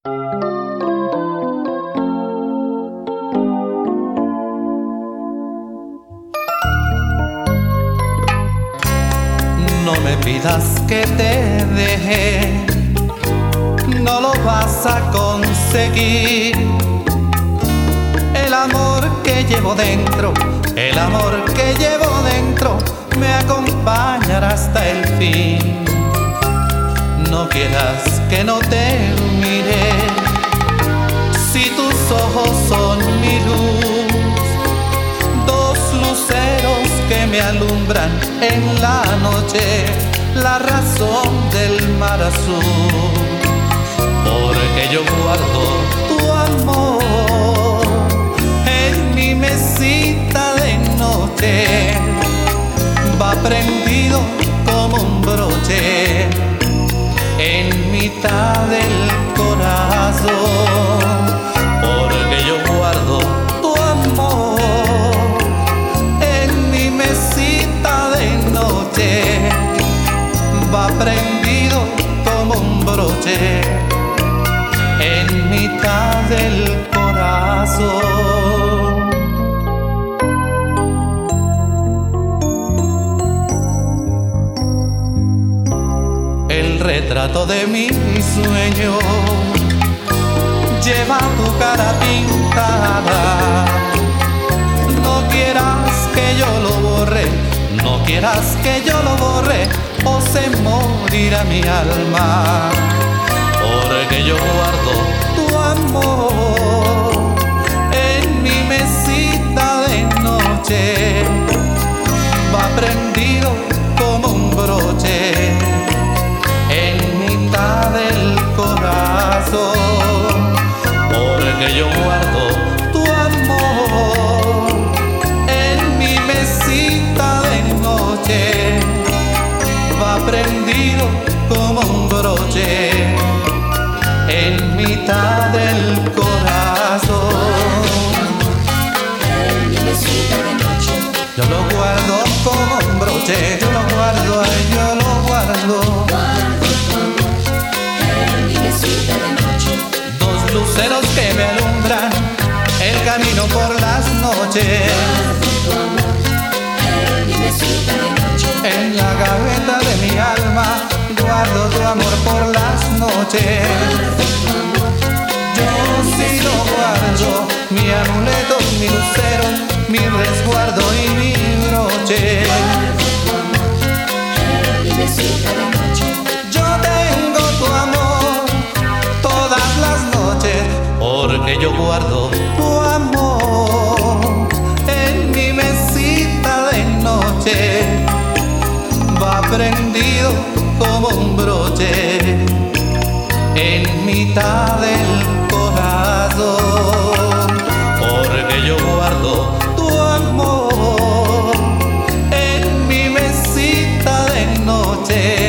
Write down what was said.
No me pidas que te deje, no lo vas a conseguir. El amor que llevo dentro, el amor que llevo dentro, me acompañará hasta el fin. No quieras que no te mire, si tus ojos son mi luz, dos luceros que me alumbran en la noche, la razón del mar azul. Porque yo guardo tu amor en mi mesita de noche, va prendido como un broche en mitad del corazón. Porque yo guardo tu amor en mi mesita de noche, va prendido como un broche en mitad del corazón. El retrato de mi sueño lleva tu cara pintada. No quieras que yo lo borre, no quieras que yo lo borre, o se morirá mi alma. Porque yo guardo tu amor en mi mesita de noche, va prendido como un broche en mitad del corazón. Porque yo guardo tu amor en mi mesita de noche, va prendido como un broche en mitad del corazón. En mi mesita de noche, yo lo guardo como un broche, yo lo guardo, ay, yo lo guardo. guardo tu amor. En mi mesita de noche, Dos luceros que me alumbran el camino por las noches. guardo tu amor. En mi mesita de noche, En la gaveta de mi alma guardo tu amor por las noches. guardo tu amor. Yo sí lo guardo, mi amuleto, mi lucero, mi resguardo y mi broche. Guardo tu amor. En mi mesita de noche, Yo tengo tu amor todas las noches, porque yo guardo tu amor en mi mesita de noche, va prendido como un broche en mitad del corazón. Porque yo guardo tu amor en mi mesita de noche,